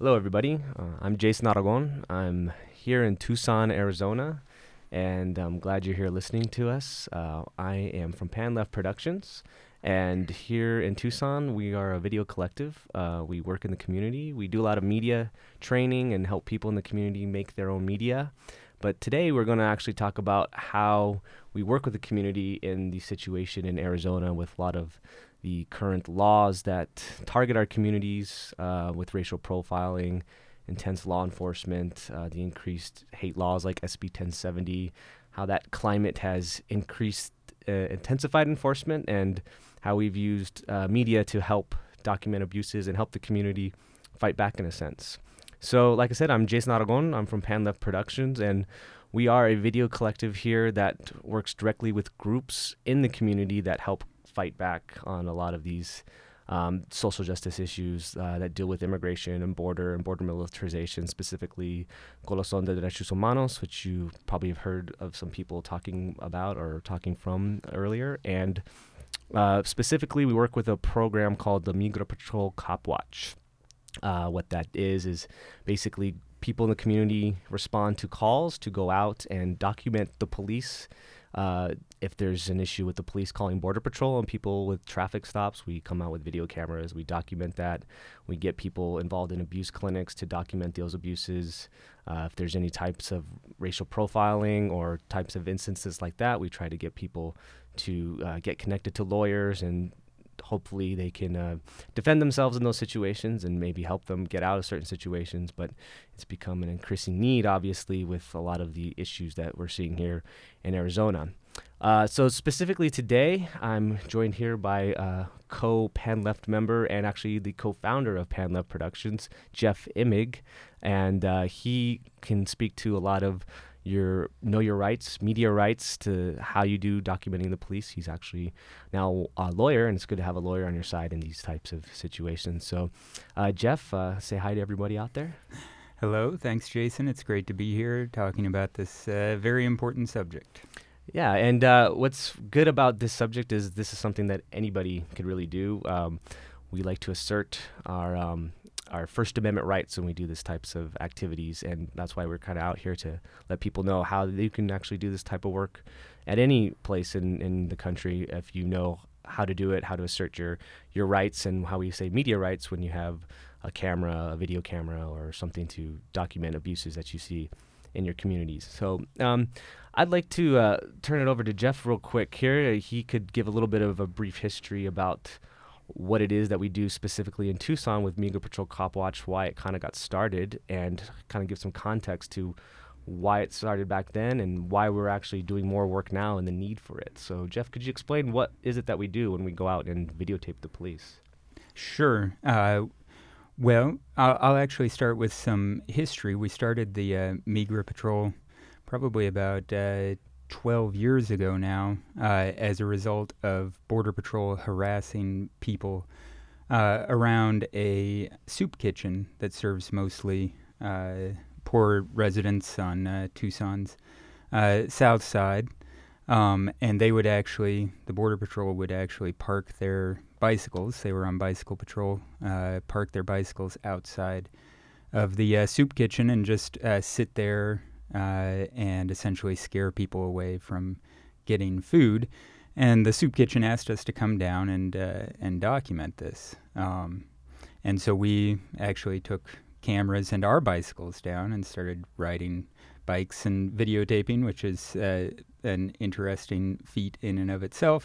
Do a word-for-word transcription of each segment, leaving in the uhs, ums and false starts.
Hello, everybody. Uh, I'm Jason Aragon. I'm here in Tucson, Arizona, and I'm glad you're here listening to us. Uh, I am from Pan Left Productions, and here in Tucson, we are a video collective. Uh, we work in the community. We do a lot of media training and help people in the community make their own media. But today, we're going to actually talk about how we work with the community in the situation in Arizona with a lot of the current laws that target our communities uh, with racial profiling, intense law enforcement, uh, the increased hate laws like S B ten seventy, how that climate has increased, uh, intensified enforcement, and how we've used uh, media to help document abuses and help the community fight back in a sense. So, like I said, I'm Jason Aragon. I'm from Pan Left Productions, and we are a video collective here that works directly with groups in the community that help fight back on a lot of these um, social justice issues uh, that deal with immigration and border and border militarization, specifically Corazón de Derechos Humanos, which you probably have heard of some people talking about or talking from earlier. And uh, specifically, we work with a program called the Migra Patrol Cop Watch. Uh, what that is is basically people in the community respond to calls to go out and document the police. Uh, if there's an issue with the police calling Border Patrol and people with traffic stops, we come out with video cameras. We document that. We get people involved in abuse clinics to document those abuses. Uh, if there's any types of racial profiling or types of instances like that, we try to get people to uh, get connected to lawyers, and hopefully they can uh, defend themselves in those situations and maybe help them get out of certain situations. But it's become an increasing need, obviously, with a lot of the issues that we're seeing here in Arizona. Uh, so specifically today, I'm joined here by uh, co-Pan Left member and actually the co-founder of Pan Left Productions, Jeff Immig. And uh, he can speak to a lot of your know your rights, media rights, to how you do documenting the police. He's actually now a lawyer, and it's good to have a lawyer on your side in these types of situations. So, uh, Jeff, uh, say hi to everybody out there. Hello, thanks, Jason. It's great to be here talking about this uh, very important subject. Yeah, and uh, what's good about this subject is this is something that anybody could really do. Um, we like to assert our um, our First Amendment rights when we do these types of activities, and that's why we're kind of out here to let people know how you can actually do this type of work at any place in, in the country if you know how to do it, how to assert your, your rights, and how we say media rights when you have a camera, a video camera, or something to document abuses that you see in your communities. So um, I'd like to uh, turn it over to Jeff real quick here. He could give a little bit of a brief history about what it is that we do specifically in Tucson with Migra Patrol Cop Watch, why it kind of got started, and kind of give some context to why it started back then and why we're actually doing more work now and the need for it. So, Jeff, could you explain what is it that we do when we go out and videotape the police? Sure. Uh, well, I'll, I'll actually start with some history. We started the uh, Migra Patrol probably about uh, twelve years ago now uh, as a result of Border Patrol harassing people uh, around a soup kitchen that serves mostly uh, poor residents on uh, Tucson's uh, south side. Um, and they would actually, the Border Patrol would actually park their bicycles. They were on bicycle patrol, uh, park their bicycles outside of the uh, soup kitchen and just uh, sit there uh, and essentially scare people away from getting food. And the soup kitchen asked us to come down and uh, and document this. Um, and so we actually took cameras and our bicycles down and started riding bikes and videotaping, which is uh, an interesting feat in and of itself,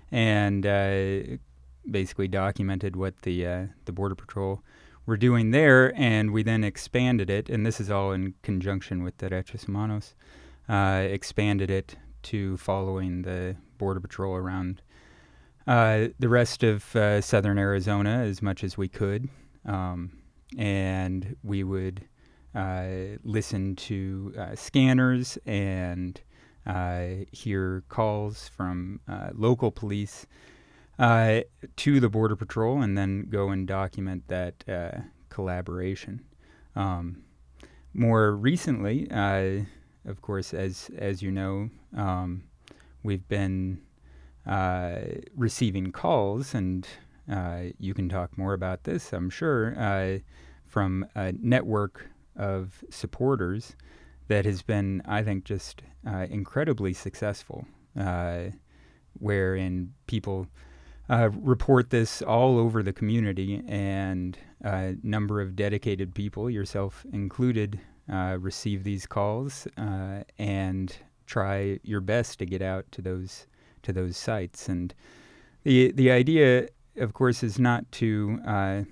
and uh, basically documented what the uh, the Border Patrol were doing there, and we then expanded it, and this is all in conjunction with Derechos Humanos, uh, expanded it to following the Border Patrol around uh, the rest of uh, southern Arizona as much as we could, um, and we would uh, listen to uh, scanners and uh, hear calls from uh, local police uh, to the Border Patrol, and then go and document that uh, collaboration. Um, more recently, uh, of course, as as you know, um, we've been uh, receiving calls, and uh, you can talk more about this, I'm sure, uh, from a network of supporters that has been, I think, just uh, incredibly successful, uh, wherein people uh, report this all over the community, and a number of dedicated people, yourself included, uh, receive these calls uh, and try your best to get out to those to those sites. And the the idea, of course, is not to uh,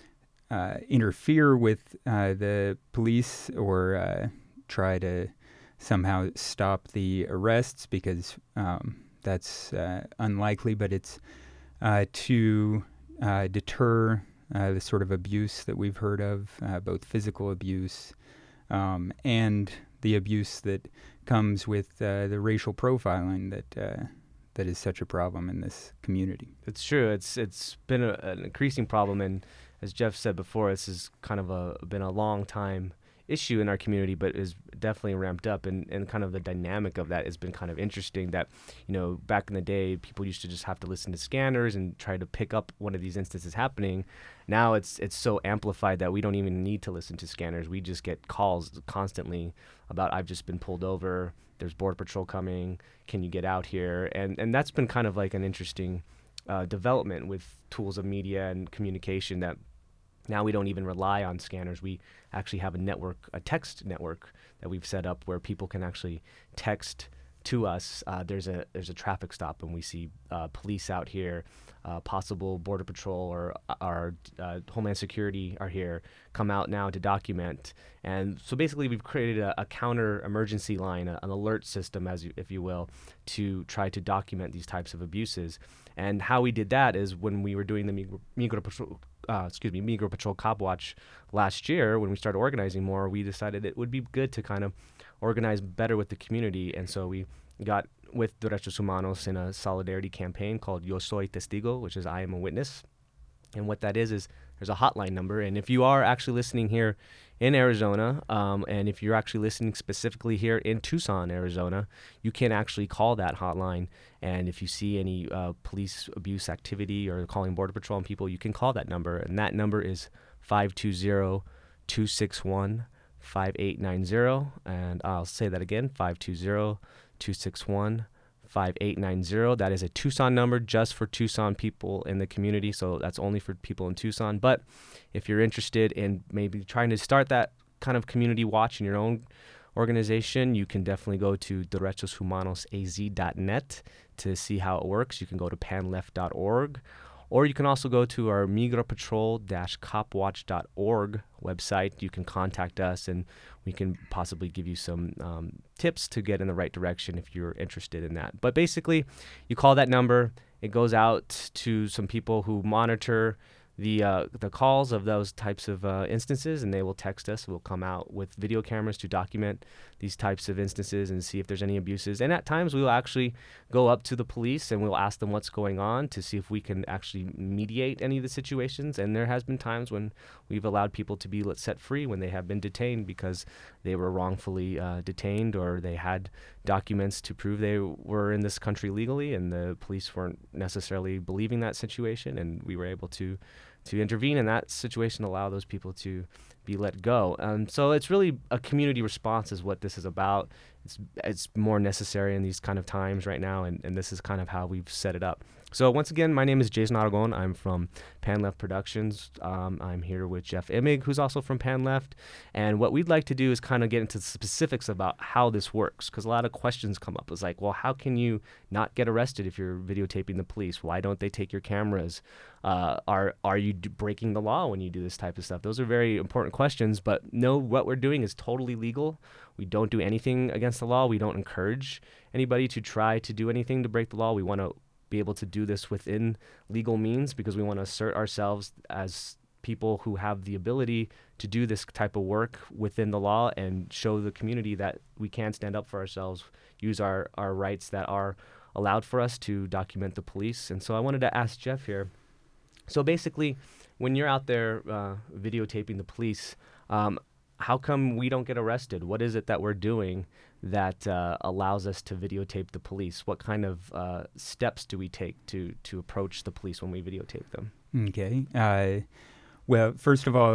uh, interfere with uh, the police or uh, try to somehow stop the arrests, because um, that's uh, unlikely, but it's uh, to uh, deter uh, the sort of abuse that we've heard of, uh, both physical abuse um, and the abuse that comes with uh, the racial profiling that uh, that is such a problem in this community. It's true. It's it's been a, an increasing problem, and as Jeff said before, this has kind of a been a long time issue in our community, but is definitely ramped up, and, and kind of the dynamic of that has been kind of interesting. That, you know, back in the day, people used to just have to listen to scanners and try to pick up one of these instances happening. Now it's it's so amplified that we don't even need to listen to scanners. We just get calls constantly about, I've just been pulled over, there's Border Patrol coming, can you get out here? And and that's been kind of like an interesting uh, development with tools of media and communication, that now we don't even rely on scanners. We actually have a network, a text network that we've set up where people can actually text to us. Uh, there's a there's a traffic stop, and we see uh, police out here, uh, possible Border Patrol or our uh, Homeland Security are here, come out now to document. And so basically we've created a, a counter emergency line, a, an alert system, as you, if you will, to try to document these types of abuses. And how we did that is when we were doing the Migro, Migro Patrol, uh, excuse me, Migro Patrol Cop Watch last year, when we started organizing more, we decided it would be good to kind of organize better with the community. And so we got with Derechos Humanos in a solidarity campaign called Yo Soy Testigo, which is I am a witness. And what that is is there's a hotline number. And if you are actually listening here in Arizona, um, and if you're actually listening specifically here in Tucson, Arizona, you can actually call that hotline. And if you see any uh, police abuse activity or calling Border Patrol on people, you can call that number. And that number is five two zero, two six one, five eight nine zero. And I'll say that again, five two zero, two six one, five eight nine zero. That is a Tucson number just for Tucson people in the community, so that's only for people in Tucson. But if you're interested in maybe trying to start that kind of community watch in your own organization, you can definitely go to derechos humanos a z dot net to see how it works. You can go to pan left dot org, or you can also go to our migro patrol dash cop watch dot org website. You can contact us, and we can possibly give you some um, tips to get in the right direction if you're interested in that. But basically, you call that number. It goes out to some people who monitor the uh, the calls of those types of uh, instances, and they will text us. We'll come out with video cameras to document these types of instances and see if there's any abuses. And at times we will actually go up to the police and we'll ask them what's going on to see if we can actually mediate any of the situations. And there has been times when we've allowed people to be let set free when they have been detained because they were wrongfully uh, detained, or they had documents to prove they were in this country legally, and the police weren't necessarily believing that situation, and we were able to to intervene in that situation, allow those people to be let go. Um, so it's really a community response is what this is about. It's it's more necessary in these kind of times right now, and, and this is kind of how we've set it up. So once again, my name is Jason Aragon. I'm from Pan Left Productions. Um, I'm here with Jeff Immig, who's also from Pan Left. And what we'd like to do is kind of get into the specifics about how this works, because a lot of questions come up. It's like, well, how can you not get arrested if you're videotaping the police? Why don't they take your cameras? Uh, are are you d- breaking the law when you do this type of stuff? Those are very important questions, but no, what we're doing is totally legal. We don't do anything against the law. We don't encourage anybody to try to do anything to break the law. We want to be able to do this within legal means because we want to assert ourselves as people who have the ability to do this type of work within the law and show the community that we can stand up for ourselves, use our, our rights that are allowed for us to document the police. And so I wanted to ask Jeff here. So basically, when you're out there uh, videotaping the police, um, how come we don't get arrested? What is it that we're doing that uh, allows us to videotape the police? What kind of uh, steps do we take to to approach the police when we videotape them? Okay. Uh, well, first of all,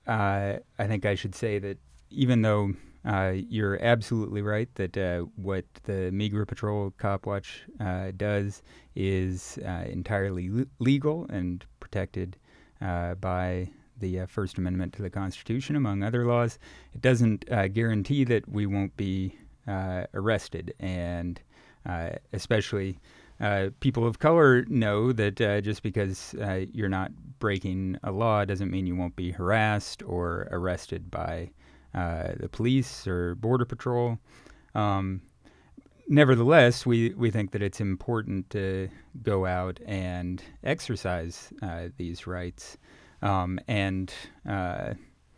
uh, I think I should say that even though uh, you're absolutely right that uh, what the Migra Patrol Cop Watch uh, does is uh, entirely le- legal and protected uh, by the uh, First Amendment to the Constitution, among other laws, it doesn't uh, guarantee that we won't be uh, arrested. And uh, especially uh, people of color know that uh, just because uh, you're not breaking a law doesn't mean you won't be harassed or arrested by uh, the police or Border Patrol. Um, nevertheless, we, we think that it's important to go out and exercise uh, these rights. Um, and uh,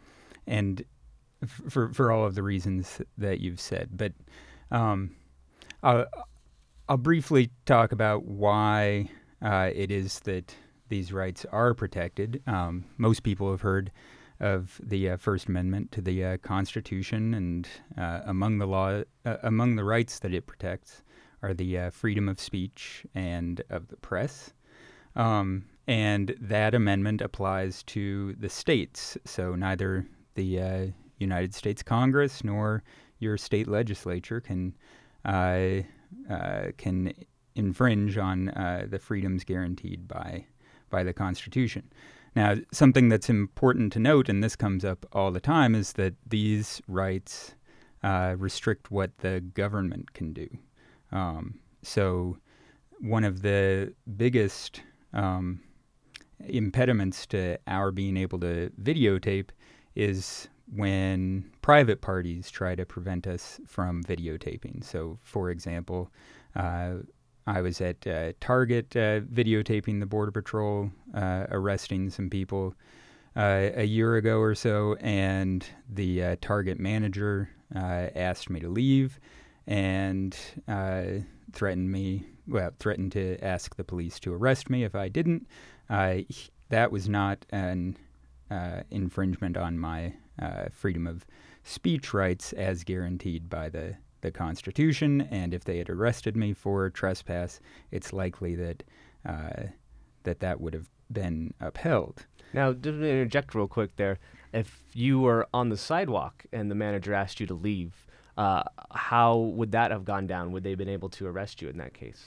and f- for for all of the reasons that you've said, but um, I'll, I'll briefly talk about why uh, it is that these rights are protected. Um, most people have heard of the uh, First Amendment to the uh, Constitution, and uh, among the law, uh, among the rights that it protects are the uh, freedom of speech and of the press. Um, and that amendment applies to the states. So neither the uh, United States Congress nor your state legislature can uh, uh, can infringe on uh, the freedoms guaranteed by by the Constitution. Now, something that's important to note, and this comes up all the time, is that these rights uh, restrict what the government can do. Um, so one of the biggest um, impediments to our being able to videotape is when private parties try to prevent us from videotaping. So, for example, uh, I was at uh, Target uh, videotaping the Border Patrol uh, arresting some people uh, a year ago or so, and the uh, Target manager uh, asked me to leave and uh, threatened me, well, threatened to ask the police to arrest me if I didn't. Uh, that was not an uh, infringement on my uh, freedom of speech rights as guaranteed by the, the Constitution, and if they had arrested me for trespass, it's likely that uh, that that would have been upheld. Now, just to interject real quick there, if you were on the sidewalk and the manager asked you to leave, uh, how would that have gone down? Would they have been able to arrest you in that case?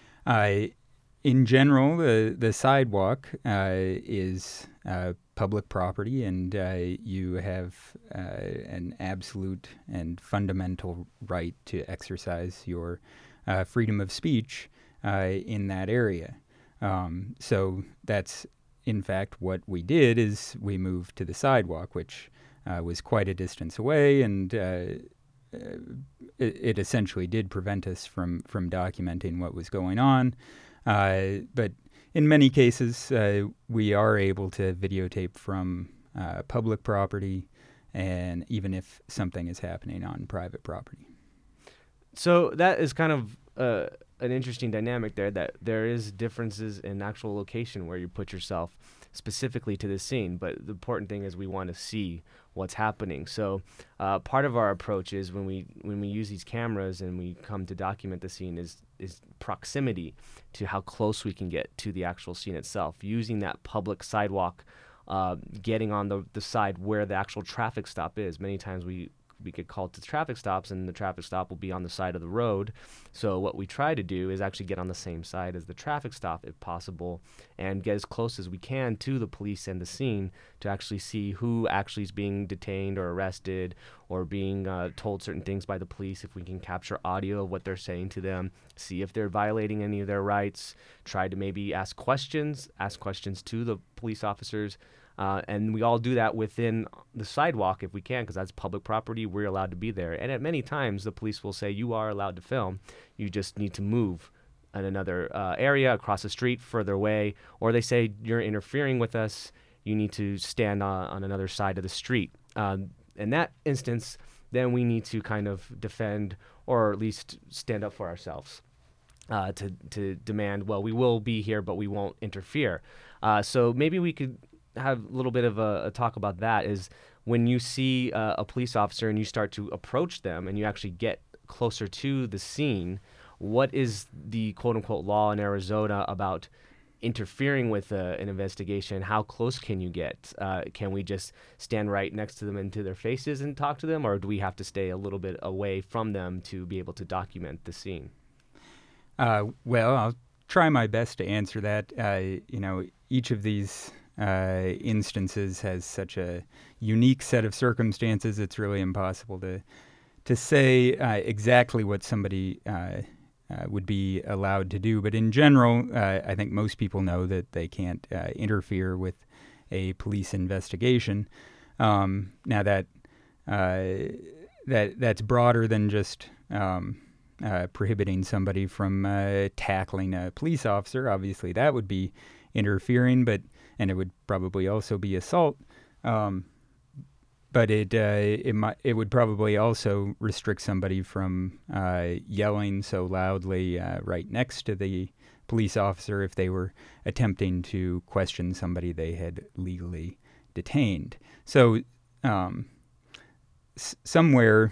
Uh, in general, the, the sidewalk uh, is uh, public property, and uh, you have uh, an absolute and fundamental right to exercise your uh, freedom of speech uh, in that area. Um, so that's, in fact, what we did is we moved to the sidewalk, which uh, was quite a distance away, and uh, it, it essentially did prevent us from, from documenting what was going on. Uh, but in many cases, uh, we are able to videotape from uh, public property, and even if something is happening on private property. So that is kind of uh, an interesting dynamic there, that there is differences in actual location where you put yourself specifically to the scene, but the important thing is we want to see what's happening. So uh, part of our approach is when we when we use these cameras and we come to document the scene is is proximity to how close we can get to the actual scene itself, using that public sidewalk, uh, getting on the, the side where the actual traffic stop is. Many times we we get called to traffic stops, and the traffic stop will be on the side of the road. So what we try to do is actually get on the same side as the traffic stop if possible, and get as close as we can to the police and the scene to actually see who actually is being detained or arrested or being uh, told certain things by the police. If we can capture audio of what they're saying to them, see if they're violating any of their rights, try to maybe ask questions, ask questions to the police officers. Uh, and we all do that within the sidewalk if we can, because that's public property. We're allowed to be there. And at many times, the police will say, you are allowed to film. You just need to move in another uh, area, across the street, further away. Or they say, you're interfering with us. You need to stand on, on another side of the street. Um, in that instance, then we need to kind of defend, or at least stand up for ourselves. Uh, to, to demand, well, we will be here, but we won't interfere. Uh, so maybe we could have a little bit of a, a talk about that, is when you see uh, a police officer and you start to approach them and you actually get closer to the scene, what is the quote-unquote law in Arizona about interfering with uh, an investigation, how close can you get? Uh, can we just stand right next to them into their faces and talk to them, or do we have to stay a little bit away from them to be able to document the scene? Uh, well, I'll try my best to answer that. Uh, you know, each of these uh, instances has such a unique set of circumstances. It's really impossible to to say uh, exactly what somebody uh, uh, would be allowed to do. But in general, uh, I think most people know that they can't uh, interfere with a police investigation. Um, now that uh, that that's broader than just um, uh, prohibiting somebody from uh, tackling a police officer. Obviously, that would be interfering, but and it would probably also be assault. Um, But it uh, it might it would probably also restrict somebody from uh, yelling so loudly uh, right next to the police officer if they were attempting to question somebody they had legally detained. So um, s- somewhere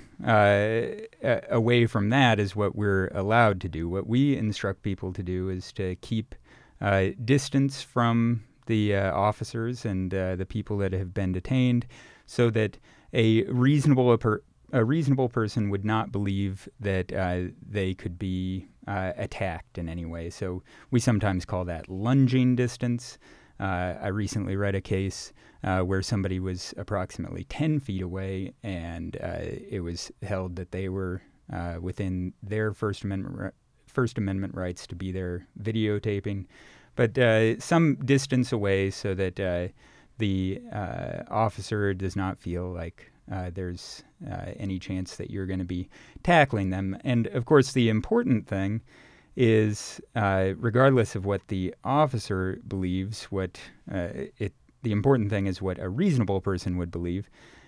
uh, a- away from that is what we're allowed to do. What we instruct people to do is to keep uh, distance from the uh, officers and uh, the people that have been detained, so that a reasonable per- a reasonable person would not believe that uh, they could be uh, attacked in any way. So we sometimes call that lunging distance. Uh, I recently read a case uh, where somebody was approximately ten feet away, and uh, it was held that they were uh, within their First Amendment ri- First Amendment rights to be there videotaping, but uh, some distance away so that uh, the uh, officer does not feel like uh, there's uh, any chance that you're going to be tackling them. And of course, the important thing is, uh, regardless of what the officer believes, what uh, it the important thing is what a reasonable person would believe,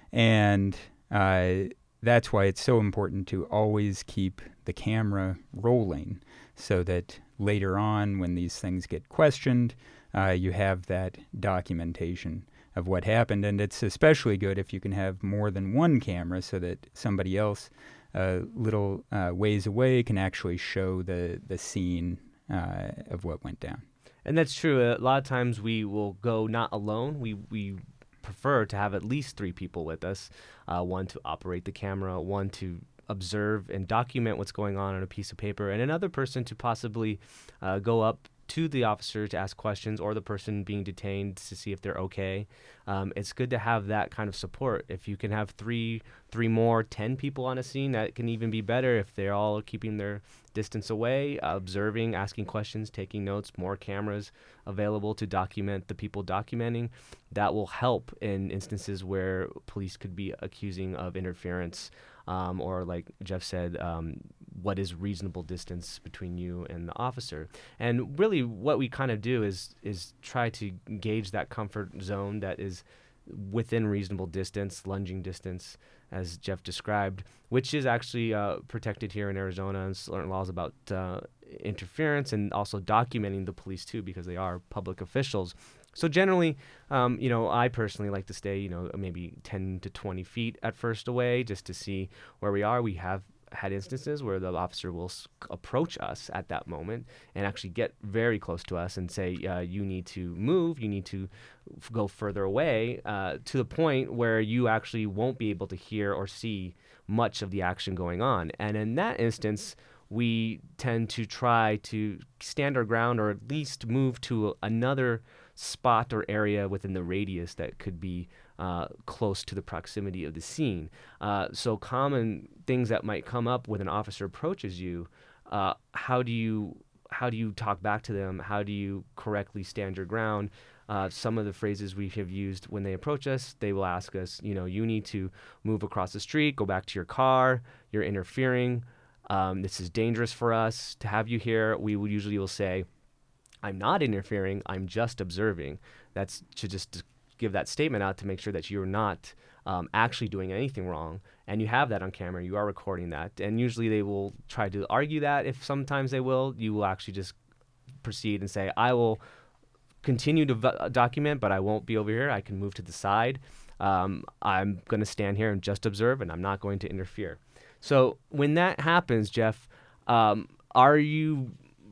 and uh, that's why it's so important to always keep the camera rolling, so that later on, when these things get questioned, uh, you have that documentation of what happened. And it's especially good if you can have more than one camera, so that somebody else a uh, little uh, ways away can actually show the, the scene uh, of what went down. And that's true. A lot of times we will go not alone. We we prefer to have at least three people with us. Uh, one to operate the camera, one to observe and document what's going on on a piece of paper, and another person to possibly uh, go up to the officer to ask questions, or the person being detained to see if they're okay. Um, it's good to have that kind of support. If you can have three, three more, ten people on a scene, that can even be better if they're all keeping their distance away, uh, observing, asking questions, taking notes, more cameras available to document the people documenting. That will help in instances where police could be accusing of interference, um, or like Jeff said, um, what is reasonable distance between you and the officer. And really what we kind of do is is try to gauge that comfort zone that is within reasonable distance, lunging distance, as Jeff described, which is actually uh, protected here in Arizona, and certain laws about uh, interference, and also documenting the police too, because they are public officials. So generally, um, you know, I personally like to stay, you know, maybe ten to twenty feet at first away, just to see where we are. We have had instances where the officer will s- approach us at that moment and actually get very close to us and say, uh, you need to move, you need to f- go further away, uh, to the point where you actually won't be able to hear or see much of the action going on. And in that instance, we tend to try to stand our ground, or at least move to another spot or area within the radius that could be uh, close to the proximity of the scene. Uh, so common things that might come up when an officer approaches you, uh, how do you how do you talk back to them? How do you correctly stand your ground? Uh, some of the phrases we have used when they approach us, they will ask us, you know, you need to move across the street, go back to your car, you're interfering. Um, this is dangerous for us to have you here. We will usually will say, I'm not interfering, I'm just observing. That's to just give that statement out to make sure that you're not um, actually doing anything wrong. And you have that on camera, you are recording that. And usually they will try to argue that. If sometimes they will, you will actually just proceed and say, I will continue to v- document, but I won't be over here. I can move to the side. Um, I'm going to stand here and just observe, and I'm not going to interfere. So when that happens, Jeff, um, are you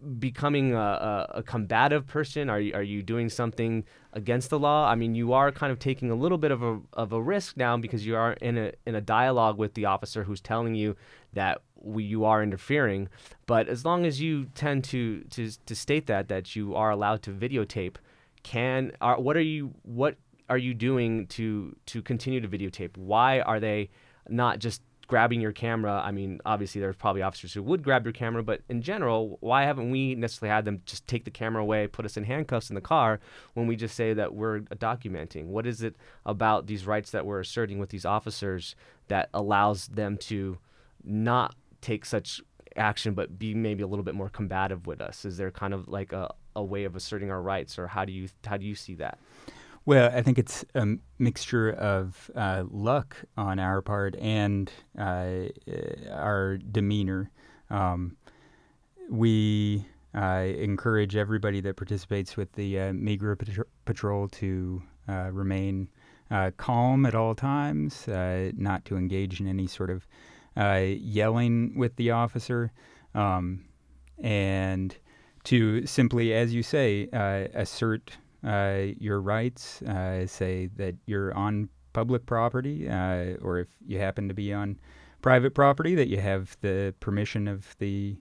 becoming a, a, a combative person? Are you, are you doing something against the law? I mean, you are kind of taking a little bit of a of a risk now because you are in a in a dialogue with the officer who's telling you that we, you are interfering. But as long as you tend to to to state that that you are allowed to videotape, can are what are you what are you doing to to continue to videotape? Why are they not just grabbing your camera? I mean, obviously there's probably officers who would grab your camera, but in general, why haven't we necessarily had them just take the camera away, put us in handcuffs in the car when we just say that we're documenting? What is it about these rights that we're asserting with these officers that allows them to not take such action but be maybe a little bit more combative with us? Is there kind of like a, a way of asserting our rights, or how do you how do you see that? Well, I think it's a mixture of uh, luck on our part and uh, our demeanor. Um, we uh, encourage everybody that participates with the uh, Migra Patro- Patrol to uh, remain uh, calm at all times, uh, not to engage in any sort of uh, yelling with the officer, um, and to simply, as you say, uh, assert Uh, your rights, uh, say that you're on public property, uh, or if you happen to be on private property, that you have the permission of the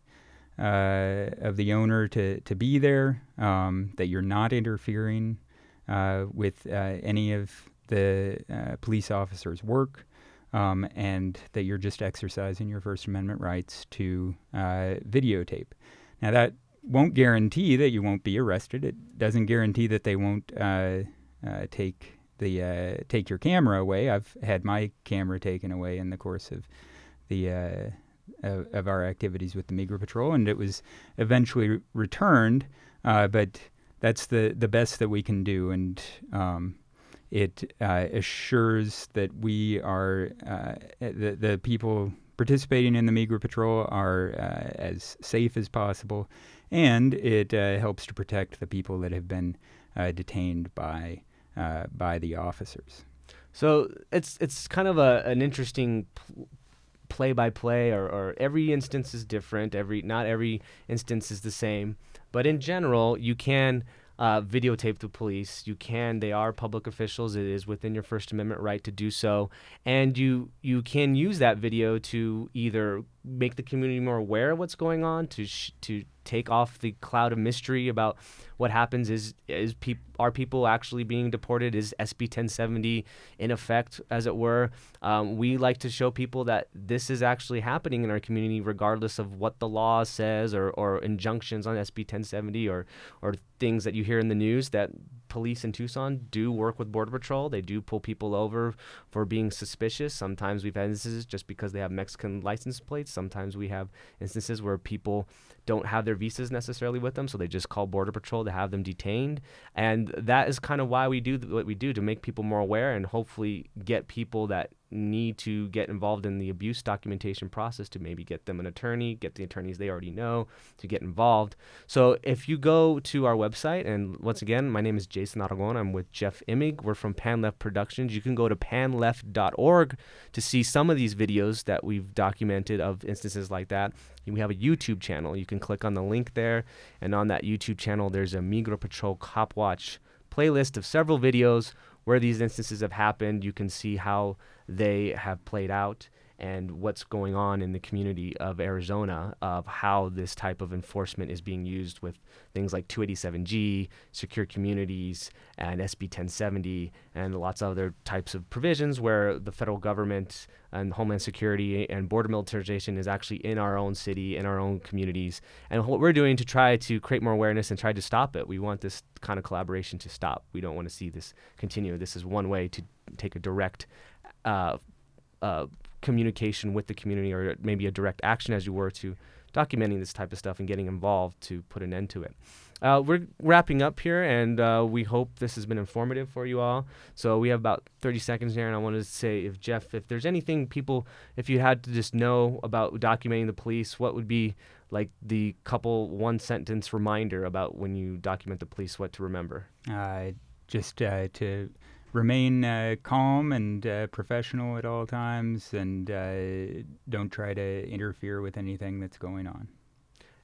uh, of the owner to, to be there, um, that you're not interfering uh, with uh, any of the uh, police officers' work, um, and that you're just exercising your First Amendment rights to uh, videotape. Now that won't guarantee that you won't be arrested. It doesn't guarantee that they won't uh, uh, take the uh, take your camera away. I've had my camera taken away in the course of the uh, of, of our activities with the Migra Patrol, and it was eventually re- returned. Uh, but that's the, the best that we can do, and um, it uh, assures that we are uh, the the people participating in the Migra Patrol are uh, as safe as possible, and it uh, helps to protect the people that have been uh, detained by uh, by the officers. So it's it's kind of a an interesting pl- play by play, or, or every instance is different. Every not every instance is the same, but in general, you can uh, videotape the police. You can. They are public officials. It is within your First Amendment right to do so, and you you can use that video to either make the community more aware of what's going on, to sh- to take off the cloud of mystery about what happens. Is is peop- are people actually being deported? Is S B ten seventy in effect, as it were? Um, we like to show people that this is actually happening in our community, regardless of what the law says, or, or injunctions on S B ten seventy, or or things that you hear in the news. That police in Tucson do work with Border Patrol. They do pull people over for being suspicious. Sometimes we've had instances just because they have Mexican license plates. Sometimes we have instances where people don't have their visas necessarily with them, so they just call Border Patrol to have them detained. And that is kind of why we do th- what we do, to make people more aware and hopefully get people that need to get involved in the abuse documentation process to maybe get them an attorney, get the attorneys they already know to get involved. So if you go to our website, and once again, my name is Jason Aragon. I'm with Jeff Immig. We're from Pan Left Productions. You can go to pan left dot org to see some of these videos that we've documented of instances like that. We have a YouTube channel. You can click on the link there, and on that YouTube channel, there's a Migra Patrol Cop Watch playlist of several videos where these instances have happened. You can see how they have played out and what's going on in the community of Arizona, of how this type of enforcement is being used with things like two eighty-seven G, secure communities, and S B ten seventy, and lots of other types of provisions where the federal government and Homeland Security and border militarization is actually in our own city, in our own communities. And what we're doing to try to create more awareness and try to stop it, we want this kind of collaboration to stop. We don't want to see this continue. This is one way to take a direct uh, uh, communication with the community, or maybe a direct action, as you were, to documenting this type of stuff and getting involved to put an end to it. Uh, we're wrapping up here, and uh, we hope this has been informative for you all. So we have about thirty seconds here, and I wanted to say, if Jeff, if there's anything people, if you had to just know about documenting the police, what would be like the couple one sentence reminder about when you document the police, what to remember? Uh, just uh, to remain uh, calm and uh, professional at all times, and uh, don't try to interfere with anything that's going on.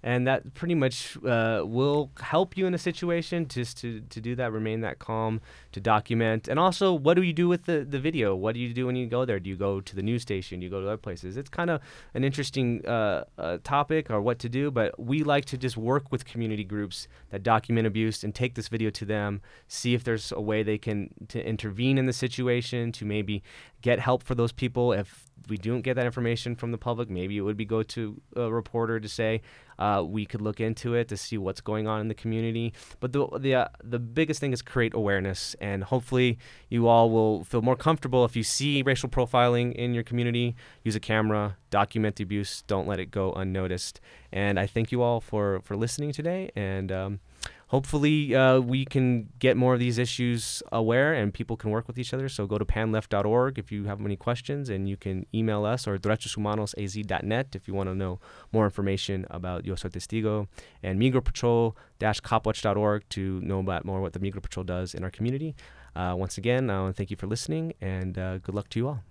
And that pretty much uh, will help you in a situation just to, to do that, remain that calm, to document. And also, what do you do with the, the video? What do you do when you go there? Do you go to the news station? Do you go to other places? It's kind of an interesting uh, uh, topic or what to do, but we like to just work with community groups that document abuse and take this video to them, see if there's a way they can to intervene in the situation, to maybe get help for those people. If we don't get that information from the public, maybe it would be go to a reporter to say, uh, we could look into it to see what's going on in the community. But the the uh, the biggest thing is create awareness, and hopefully you all will feel more comfortable if you see racial profiling in your community. Use a camera, document the abuse, don't let it go unnoticed. And I thank you all for, for listening today, and um, hopefully uh, we can get more of these issues aware and people can work with each other. So go to pan left dot org if you have any questions, and you can email us, or derechos humanos a z dot net if you want to know more information about Yo Soy Testigo, and Migro Patrol dash cop watch dot org to know about more what the Migro Patrol does in our community. Uh, once again, I want to thank you for listening, and uh, good luck to you all.